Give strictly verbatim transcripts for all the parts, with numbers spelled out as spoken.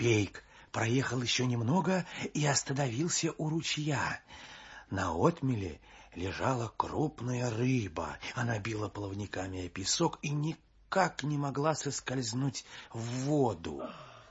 Пейк проехал еще немного и остановился у ручья. На отмеле лежала крупная рыба. Она била плавниками о песок и никак не могла соскользнуть в воду.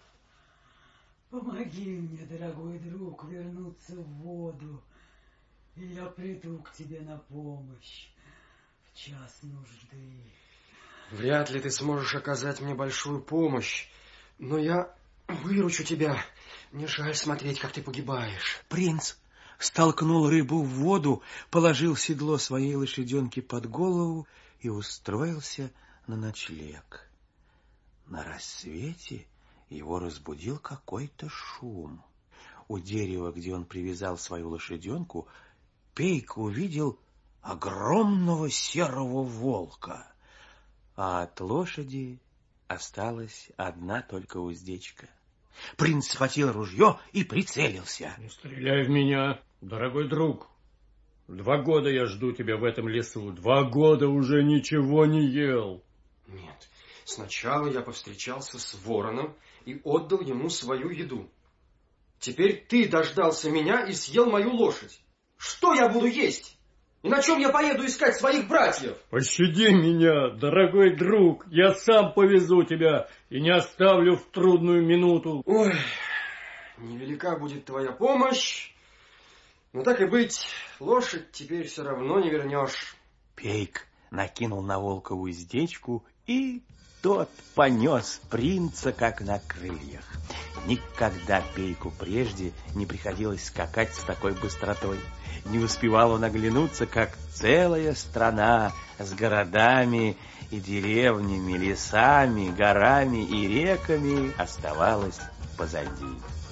Помоги мне, дорогой друг, вернуться в воду, и я приду к тебе на помощь в час нужды. Вряд ли ты сможешь оказать мне большую помощь, но я выручу тебя. Мне жаль смотреть, как ты погибаешь. Принц столкнул рыбу в воду, положил седло своей лошаденки под голову и устроился на ночлег. На рассвете его разбудил какой-то шум. У дерева, где он привязал свою лошаденку, Пейк увидел огромного серого волка, а от лошади осталась одна только уздечка. Принц схватил ружье и прицелился. Не стреляй в меня, дорогой друг. Два года я жду тебя в этом лесу. Два года уже ничего не ел. Нет, сначала я повстречался с вороном и отдал ему свою еду. Теперь ты дождался меня и съел мою лошадь. Что я буду есть? И на чем я поеду искать своих братьев? Пощади меня, дорогой друг. Я сам повезу тебя и не оставлю в трудную минуту. Ой, невелика будет твоя помощь. Но так и быть, лошадь теперь все равно не вернешь. Пейк накинул на волка уздечку, и тот понес принца, как на крыльях. Никогда Пейку прежде не приходилось скакать с такой быстротой. Не успевал он оглянуться, как целая страна с городами и деревнями, лесами, горами и реками оставалась позади.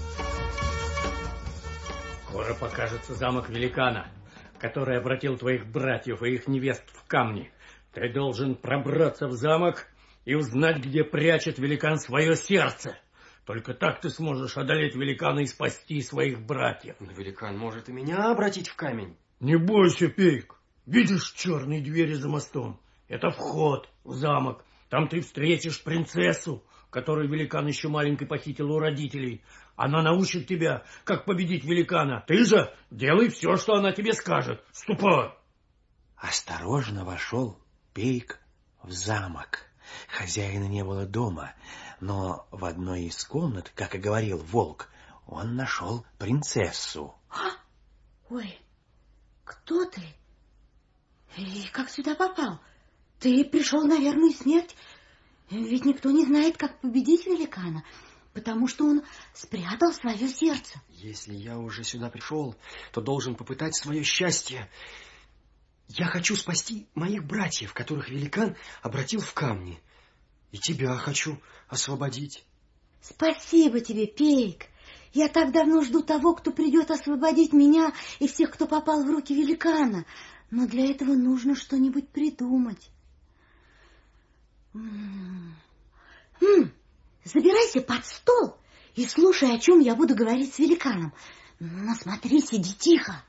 Скоро покажется замок великана, который обратил твоих братьев и их невест в камни. Ты должен пробраться в замок и узнать, где прячет великан свое сердце. Только так ты сможешь одолеть великана и спасти своих братьев. Но великан может и меня обратить в камень. Не бойся, Пейк. Видишь черные двери за мостом? Это вход в замок. Там ты встретишь принцессу, которую великан еще маленькой похитил у родителей. Она научит тебя, как победить великана. Ты же делай все, что она тебе скажет. Ступай. Осторожно вошел Пейк в замок. Хозяина не было дома, но в одной из комнат, как и говорил волк, он нашел принцессу. А? Ой, кто ты? И как сюда попал? Ты пришел на верную смерть? Ведь никто не знает, как победить великана, потому что он спрятал свое сердце. Если я уже сюда пришел, то должен попытать свое счастье. Я хочу спасти моих братьев, которых великан обратил в камни. И тебя хочу освободить. Спасибо тебе, Пейк. Я так давно жду того, кто придет освободить меня и всех, кто попал в руки великана. Но для этого нужно что-нибудь придумать. М-м-м. Забирайся под стол и слушай, о чем я буду говорить с великаном. Но смотри, сиди тихо.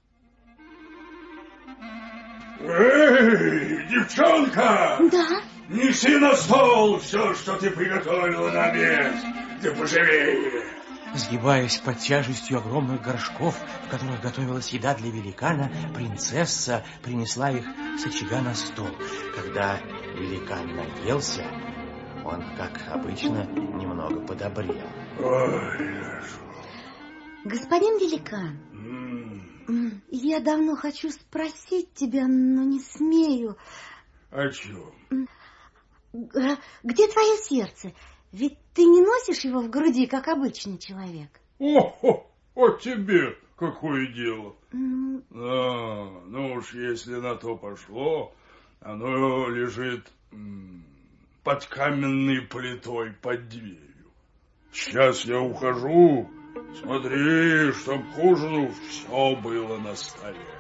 Эй, девчонка! Да? Неси на стол все, что ты приготовила на обед. Ты пожалеешь. Сгибаясь под тяжестью огромных горшков, в которых готовилась еда для великана, принцесса принесла их с очага на стол. Когда великан наелся, он, как обычно, немного подобрел. Ой, хорошо. Господин великан, М-м. я давно хочу спросить тебя, но не смею. О чем? Где твое сердце? Ведь ты не носишь его в груди, как обычный человек. О, о тебе какое дело? Mm. А, ну уж если на то пошло, оно лежит м, под каменной плитой под дверью. Сейчас я ухожу. Смотри, чтоб к ужину все было на столе.